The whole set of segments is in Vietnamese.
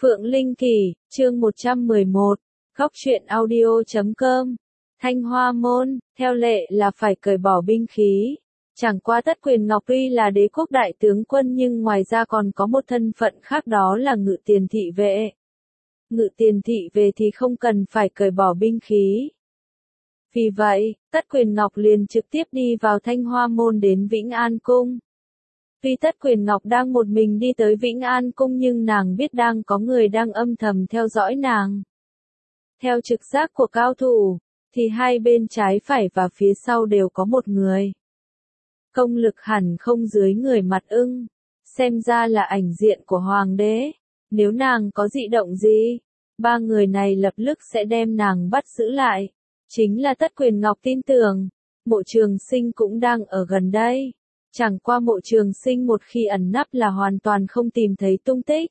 Phượng Linh Kỳ, chương 111, Góc truyện audio.com. Thanh Hoa Môn, theo lệ là phải cởi bỏ binh khí. Chẳng qua Tất Quyền Ngọc tuy là đế quốc đại tướng quân nhưng ngoài ra còn có một thân phận khác, đó là ngự tiền thị vệ. Ngự tiền thị vệ thì không cần phải cởi bỏ binh khí. Vì vậy, Tất Quyền Ngọc liền trực tiếp đi vào Thanh Hoa Môn đến Vĩnh An Cung. Tuy Tất Quyền Ngọc đang một mình đi tới Vĩnh An Cung nhưng nàng biết đang có người đang âm thầm theo dõi nàng. Theo trực giác của cao thủ, thì hai bên trái phải và phía sau đều có một người. Công lực hẳn không dưới người Mặt Ưng, xem ra là ảnh diện của hoàng đế. Nếu nàng có dị động gì, ba người này lập tức sẽ đem nàng bắt giữ lại. Chính là Tất Quyền Ngọc tin tưởng, Mộ Trường Sinh cũng đang ở gần đây. Chẳng qua Mộ Trường Sinh một khi ẩn nấp là hoàn toàn không tìm thấy tung tích.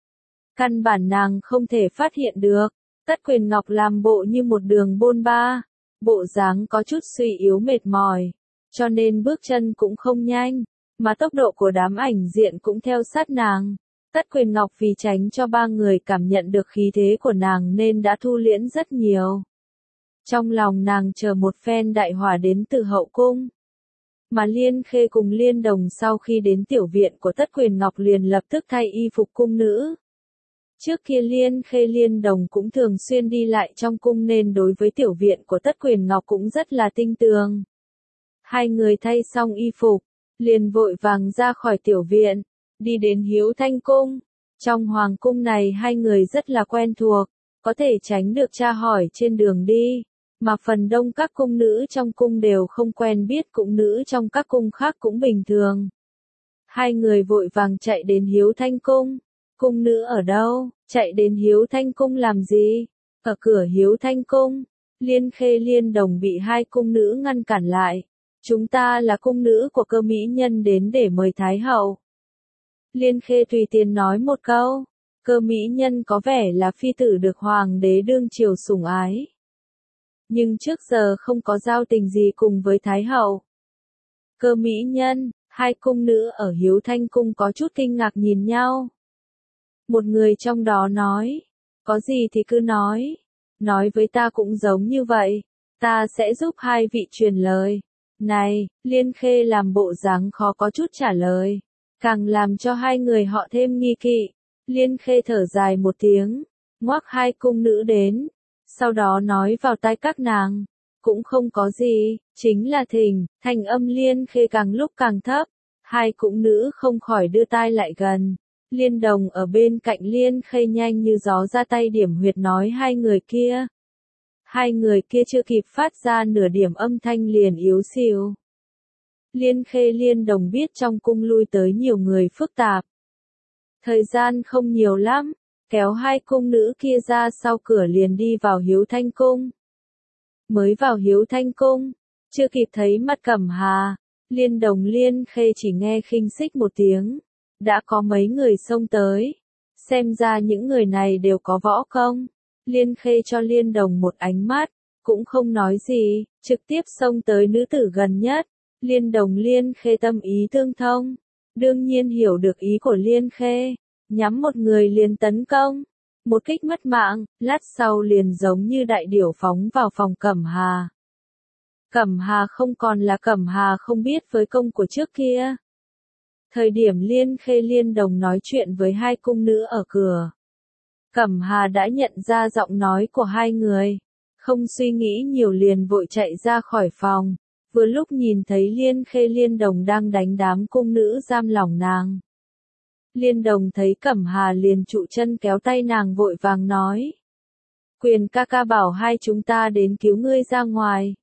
Căn bản nàng không thể phát hiện được. Tất Quyền Ngọc làm bộ như một đường bôn ba, bộ dáng có chút suy yếu mệt mỏi, cho nên bước chân cũng không nhanh, mà tốc độ của đám ảnh diện cũng theo sát nàng. Tất Quyền Ngọc vì tránh cho ba người cảm nhận được khí thế của nàng nên đã thu liễm rất nhiều. Trong lòng nàng chờ một phen đại hỏa đến từ hậu cung. Mà Liên Khê cùng Liên Đồng sau khi đến tiểu viện của Tất Quyền Ngọc liền lập tức thay y phục cung nữ. Trước kia Liên Khê Liên Đồng cũng thường xuyên đi lại trong cung nên đối với tiểu viện của Tất Quyền Ngọc cũng rất là tinh tường. Hai người thay xong y phục, liền vội vàng ra khỏi tiểu viện, đi đến Hiếu Thanh Cung. Trong hoàng cung này hai người rất là quen thuộc, có thể tránh được tra hỏi trên đường đi. Mà phần đông các cung nữ trong cung đều không quen biết cung nữ trong các cung khác cũng bình thường. Hai người vội vàng chạy đến Hiếu Thanh Cung. Cung nữ ở đâu? Chạy đến Hiếu Thanh Cung làm gì? Ở cửa Hiếu Thanh Cung, Liên Khê Liên Đồng bị hai cung nữ ngăn cản lại. Chúng ta là cung nữ của Cơ mỹ nhân đến để mời Thái hậu. Liên Khê tùy tiện nói một câu. Cơ mỹ nhân có vẻ là phi tử được hoàng đế đương triều sủng ái. Nhưng trước giờ không có giao tình gì cùng với Thái hậu. Cơ mỹ nhân, hai cung nữ ở Hiếu Thanh Cung có chút kinh ngạc nhìn nhau. Một người trong đó nói, có gì thì cứ nói với ta cũng giống như vậy, ta sẽ giúp hai vị truyền lời. Này, Liên Khê làm bộ dáng khó có chút trả lời, càng làm cho hai người họ thêm nghi kỵ. Liên Khê thở dài một tiếng, ngoắc hai cung nữ đến. Sau đó nói vào tai các nàng, cũng không có gì, chính là thỉnh. Thanh âm Liên Khê càng lúc càng thấp, hai cung nữ không khỏi đưa tai lại gần. Liên Đồng ở bên cạnh Liên Khê nhanh như gió ra tay điểm huyệt nói hai người kia. Hai người kia chưa kịp phát ra nửa điểm âm thanh liền yếu xìu. Liên Khê Liên Đồng biết trong cung lui tới nhiều người phức tạp. Thời gian không nhiều lắm. Kéo hai cung nữ kia ra sau cửa liền đi vào Hiếu Thanh Cung. Mới vào Hiếu Thanh Cung, chưa kịp thấy mặt Cẩm Hà, Liên Đồng Liên Khê chỉ nghe khinh xích một tiếng, đã có mấy người xông tới. Xem ra những người này đều có võ công. Liên Khê cho Liên Đồng một ánh mắt, cũng không nói gì, trực tiếp xông tới nữ tử gần nhất. Liên Đồng Liên Khê tâm ý tương thông, đương nhiên hiểu được ý của Liên Khê. Nhắm một người liền tấn công, một kích mất mạng, lát sau liền giống như đại điểu phóng vào phòng Cẩm Hà. Cẩm Hà không còn là Cẩm Hà không biết với công của trước kia. Thời điểm Liên Khê Liên Đồng nói chuyện với hai cung nữ ở cửa, Cẩm Hà đã nhận ra giọng nói của hai người, không suy nghĩ nhiều liền vội chạy ra khỏi phòng, vừa lúc nhìn thấy Liên Khê Liên Đồng đang đánh đám cung nữ giam lỏng nàng. Liên Đồng thấy Cẩm Hà liền trụ chân kéo tay nàng vội vàng nói. Quyền ca ca bảo hai chúng ta đến cứu ngươi ra ngoài.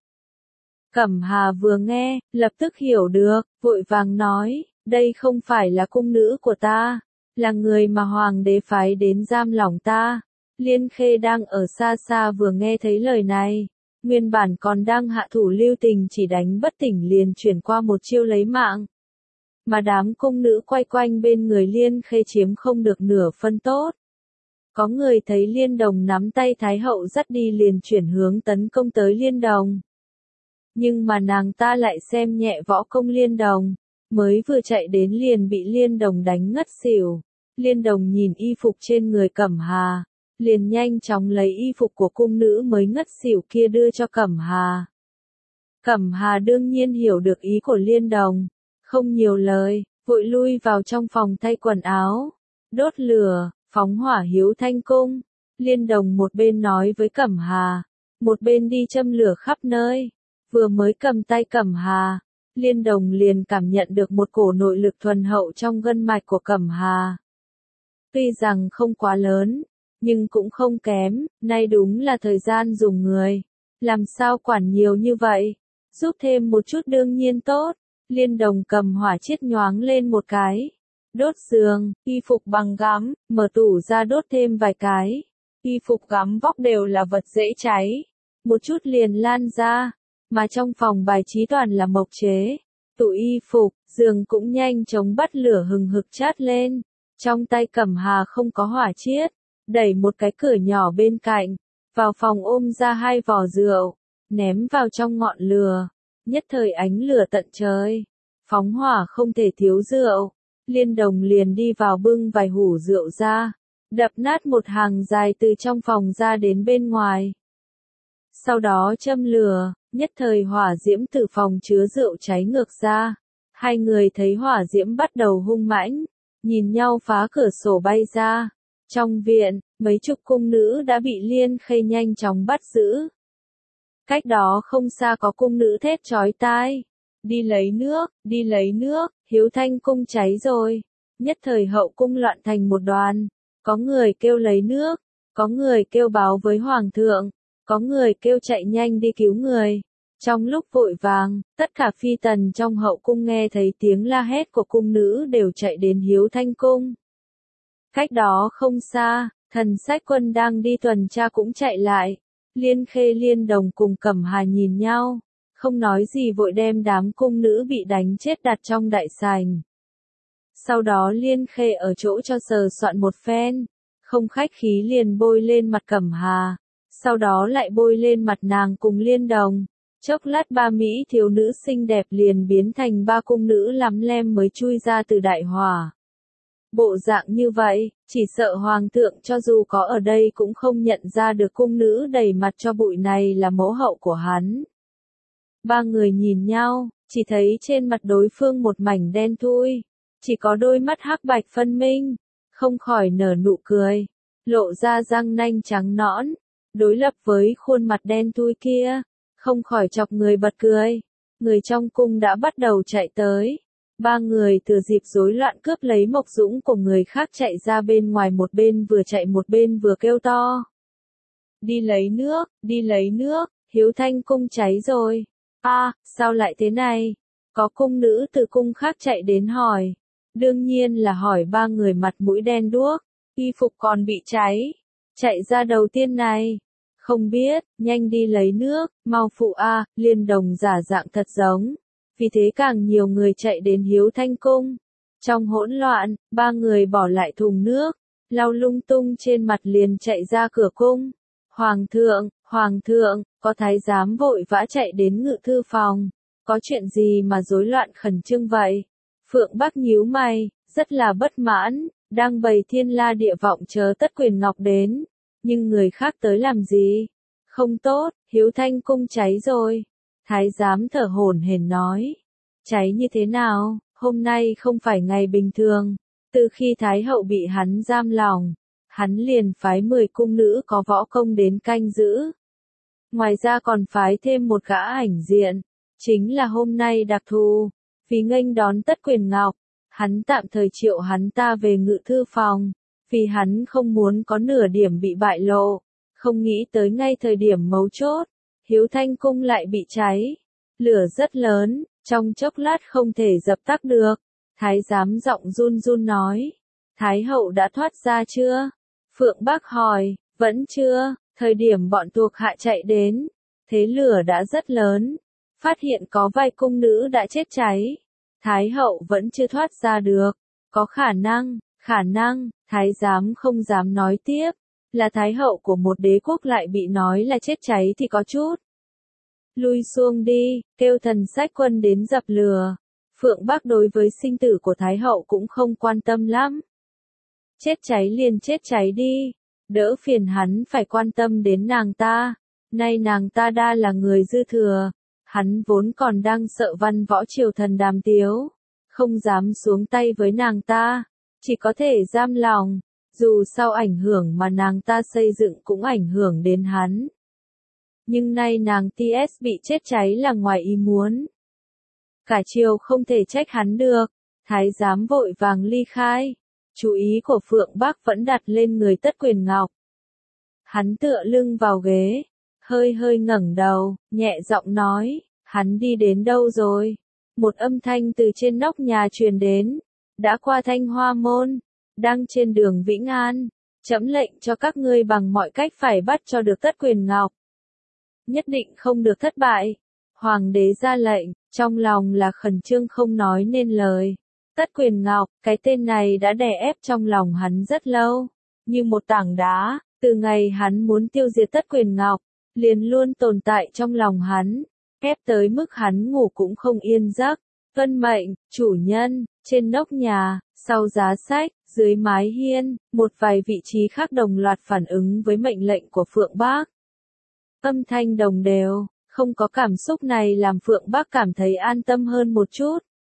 Cẩm Hà vừa nghe, lập tức hiểu được, vội vàng nói, đây không phải là cung nữ của ta, là người mà hoàng đế phái đến giam lỏng ta. Liên Khê đang ở xa xa vừa nghe thấy lời này, nguyên bản còn đang hạ thủ lưu tình chỉ đánh bất tỉnh liền chuyển qua một chiêu lấy mạng. Mà đám cung nữ quay quanh bên người Liên Khê chiếm không được nửa phân tốt. Có người thấy Liên Đồng nắm tay Thái hậu dắt đi liền chuyển hướng tấn công tới Liên Đồng. Nhưng mà nàng ta lại xem nhẹ võ công Liên Đồng, mới vừa chạy đến liền bị Liên Đồng đánh ngất xỉu. Liên Đồng nhìn y phục trên người Cẩm Hà, liền nhanh chóng lấy y phục của cung nữ mới ngất xỉu kia đưa cho Cẩm Hà. Cẩm Hà đương nhiên hiểu được ý của Liên Đồng, không nhiều lời, vội lui vào trong phòng thay quần áo, đốt lửa, phóng hỏa Hiếu Thanh cung. Liên Đồng một bên nói với Cẩm Hà, một bên đi châm lửa khắp nơi. Vừa mới cầm tay Cẩm Hà, Liên Đồng liền cảm nhận được một cổ nội lực thuần hậu trong gân mạch của Cẩm Hà. Tuy rằng không quá lớn, nhưng cũng không kém, nay đúng là thời gian dùng người. Làm sao quản nhiều như vậy? Giúp thêm một chút đương nhiên tốt. Liên Đồng cầm hỏa chiết nhoáng lên một cái. Đốt giường, y phục bằng gấm, mở tủ ra đốt thêm vài cái. Y phục gấm vóc đều là vật dễ cháy. Một chút liền lan ra. Mà trong phòng bài trí toàn là mộc chế. Tủ y phục, giường cũng nhanh chóng bắt lửa hừng hực chát lên. Trong tay Cẩm Hà không có hỏa chiết. Đẩy một cái cửa nhỏ bên cạnh. Vào phòng ôm ra 2 vò rượu. Ném vào trong ngọn lửa. Nhất thời ánh lửa tận trời. Phóng hỏa không thể thiếu rượu. Liên Đồng liền đi vào bưng vài hũ rượu ra. Đập nát một hàng dài từ trong phòng ra đến bên ngoài. Sau đó châm lửa, nhất thời hỏa diễm từ phòng chứa rượu cháy ngược ra. Hai người thấy hỏa diễm bắt đầu hung mãnh, nhìn nhau phá cửa sổ bay ra. Trong viện, mấy chục cung nữ đã bị Liên Khê nhanh chóng bắt giữ. Cách đó không xa có cung nữ thét chói tai. Đi lấy nước, Hiếu Thanh cung cháy rồi. Nhất thời hậu cung loạn thành một đoàn. Có người kêu lấy nước, có người kêu báo với hoàng thượng, có người kêu chạy nhanh đi cứu người. Trong lúc vội vàng, tất cả phi tần trong hậu cung nghe thấy tiếng la hét của cung nữ đều chạy đến Hiếu Thanh cung. Cách đó không xa, Thần Sách Quân đang đi tuần tra cũng chạy lại. Liên Khê Liên Đồng cùng Cẩm Hà nhìn nhau, không nói gì vội đem đám cung nữ bị đánh chết đặt trong đại sảnh. Sau đó Liên Khê ở chỗ cho sờ soạn một phen, không khách khí liền bôi lên mặt Cẩm Hà, sau đó lại bôi lên mặt nàng cùng Liên Đồng. Chốc lát 3 mỹ thiếu nữ xinh đẹp liền biến thành 3 cung nữ lắm lem mới chui ra từ đại hỏa. Bộ dạng như vậy, chỉ sợ hoàng thượng cho dù có ở đây cũng không nhận ra được cung nữ đầy mặt cho bụi này là mẫu hậu của hắn. 3 người nhìn nhau, chỉ thấy trên mặt đối phương một mảnh đen thui, chỉ có đôi mắt hắc bạch phân minh, không khỏi nở nụ cười, lộ ra răng nanh trắng nõn, đối lập với khuôn mặt đen thui kia, không khỏi chọc người bật cười. Người trong cung đã bắt đầu chạy tới. 3 người thừa dịp rối loạn cướp lấy mộc dũng của người khác chạy ra bên ngoài, một bên vừa chạy một bên vừa kêu to. Đi lấy nước, Hiếu Thanh cung cháy rồi. Sao lại thế này? Có cung nữ từ cung khác chạy đến hỏi. Đương nhiên là hỏi 3 người mặt mũi đen đuốc, y phục còn bị cháy. Chạy ra đầu tiên này. Không biết, nhanh đi lấy nước, mau phụ Liên Đồng giả dạng thật giống. Vì thế càng nhiều người chạy đến Hiếu Thanh cung. Trong hỗn loạn, 3 người bỏ lại thùng nước, lau lung tung trên mặt liền chạy ra cửa cung. Hoàng thượng, có thái giám vội vã chạy đến ngự thư phòng. Có chuyện gì mà rối loạn khẩn trương vậy? Phượng Bắc nhíu mày, rất là bất mãn, đang bày thiên la địa vọng chờ Tất Quyền Ngọc đến. Nhưng người khác tới làm gì? Không tốt, Hiếu Thanh cung cháy rồi. Thái giám thở hổn hển nói. Cháy như thế nào? Hôm nay không phải ngày bình thường. Từ khi Thái hậu bị hắn giam lòng, hắn liền phái 10 cung nữ có võ công đến canh giữ. Ngoài ra còn phái thêm một gã ảnh diện. Chính là hôm nay đặc thù. Vì nghênh đón Tất Quyền Ngọc, hắn tạm thời triệu hắn ta về ngự thư phòng. Vì hắn không muốn có nửa điểm bị bại lộ. Không nghĩ tới ngay thời điểm mấu chốt, Hiếu Thanh cung lại bị cháy. Lửa rất lớn, trong chốc lát không thể dập tắt được. Thái giám giọng run run nói. Thái hậu đã thoát ra chưa? Phượng Bắc hỏi. Vẫn chưa, thời điểm bọn thuộc hạ chạy đến. Thế lửa đã rất lớn. Phát hiện có vài cung nữ đã chết cháy. Thái hậu vẫn chưa thoát ra được. Có khả năng, thái giám không dám nói tiếp. Là thái hậu của một đế quốc lại bị nói là chết cháy thì có chút. Lui xuông đi, kêu Thần Sách Quân đến dập lửa. Phượng Bắc đối với sinh tử của thái hậu cũng không quan tâm lắm. chết cháy liền chết cháy đi, đỡ phiền hắn phải quan tâm đến nàng ta, nay nàng ta đa là người dư thừa, hắn vốn còn đang sợ văn võ triều thần đàm tiếu, không dám xuống tay với nàng ta, chỉ có thể giam lòng, dù sao ảnh hưởng mà nàng ta xây dựng cũng ảnh hưởng đến hắn. Nhưng nay nàng TS bị chết cháy là ngoài ý muốn. Cả triều không thể trách hắn được, thái giám vội vàng ly khai, chú ý của Phượng Bác vẫn đặt lên người Tất Quyền Ngọc. Hắn tựa lưng vào ghế, hơi hơi ngẩng đầu, nhẹ giọng nói, hắn đi đến đâu rồi? Một âm thanh từ trên nóc nhà truyền đến, đã qua Thanh Hoa Môn, đang trên đường Vĩnh An, trẫm lệnh cho các ngươi bằng mọi cách phải bắt cho được Tất Quyền Ngọc. Nhất định không được thất bại. Hoàng đế ra lệnh, trong lòng là khẩn trương không nói nên lời. Tất Quyền Ngọc, cái tên này đã đè ép trong lòng hắn rất lâu, như một tảng đá, từ ngày hắn muốn tiêu diệt Tất Quyền Ngọc, liền luôn tồn tại trong lòng hắn, ép tới mức hắn ngủ cũng không yên giấc. Vân mệnh, chủ nhân, trên nóc nhà, sau giá sách, dưới mái hiên, một vài vị trí khác đồng loạt phản ứng với mệnh lệnh của Phượng Bác. Âm thanh đồng đều, không có cảm xúc này làm Phượng Bác cảm thấy an tâm hơn một chút.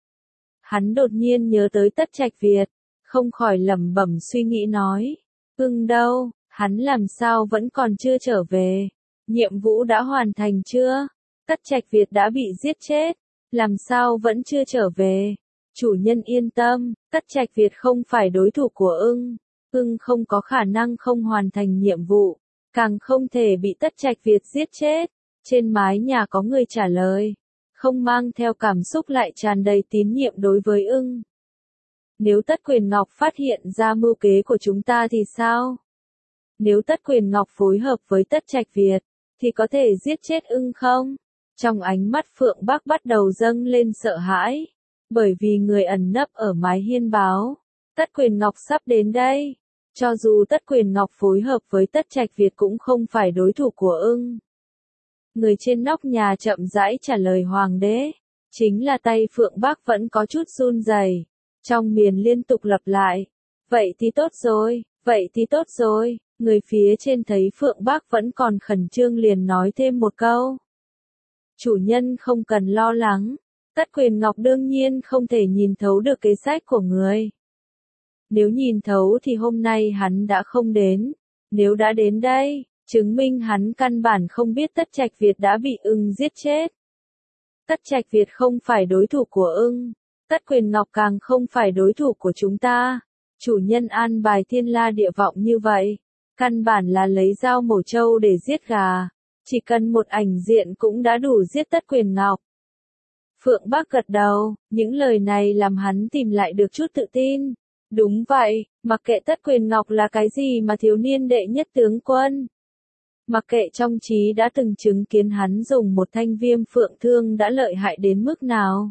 Hắn đột nhiên nhớ tới Tất Trạch Việt, không khỏi lẩm bẩm suy nghĩ nói, Ưng đâu, hắn làm sao vẫn còn chưa trở về, nhiệm vụ đã hoàn thành chưa, Tất Trạch Việt đã bị giết chết, làm sao vẫn chưa trở về. Chủ nhân yên tâm, Tất Trạch Việt không phải đối thủ của Ưng, Ưng không có khả năng không hoàn thành nhiệm vụ, càng không thể bị Tất Trạch Việt giết chết. Trên mái nhà có người trả lời, không mang theo cảm xúc lại tràn đầy tín nhiệm đối với Ưng. Nếu Tất Quyền Ngọc phát hiện ra mưu kế của chúng ta thì sao? Nếu Tất Quyền Ngọc phối hợp với Tất Trạch Việt, thì có thể giết chết Ưng không? Trong ánh mắt Phượng Bác bắt đầu dâng lên sợ hãi, bởi vì người ẩn nấp ở mái hiên báo, Tất Quyền Ngọc sắp đến đây. Cho dù Tất Quyền Ngọc phối hợp với Tất Trạch Việt cũng không phải đối thủ của Ưng. Người trên nóc nhà chậm rãi trả lời hoàng đế, chính là tay Phượng Bác vẫn có chút run rẩy, trong miệng liên tục lặp lại, vậy thì tốt rồi, vậy thì tốt rồi. Người phía trên thấy Phượng Bác vẫn còn khẩn trương liền nói thêm một câu. Chủ nhân không cần lo lắng, Tất Quyền Ngọc đương nhiên không thể nhìn thấu được kế sách của người. Nếu nhìn thấu thì hôm nay hắn đã không đến, nếu đã đến đây, chứng minh hắn căn bản không biết Tất Trạch Việt đã bị Ưng giết chết. Tất Trạch Việt không phải đối thủ của Ưng, Tất Quyền Ngọc càng không phải đối thủ của chúng ta. Chủ nhân an bài thiên la địa vọng như vậy, căn bản là lấy dao mổ trâu để giết gà, chỉ cần một ảnh diện cũng đã đủ giết Tất Quyền Ngọc. Phượng Bác gật đầu, những lời này làm hắn tìm lại được chút tự tin. Đúng vậy, mặc kệ Tất Quyền Ngọc là cái gì mà thiếu niên đệ nhất tướng quân. Mặc kệ trong trí đã từng chứng kiến hắn dùng một thanh viêm phượng thương đã lợi hại đến mức nào.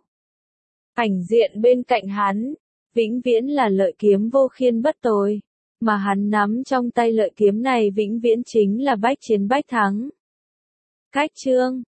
Ảnh diện bên cạnh hắn, vĩnh viễn là lợi kiếm vô khiên bất tồi, mà hắn nắm trong tay lợi kiếm này vĩnh viễn chính là bách chiến bách thắng. Cách chương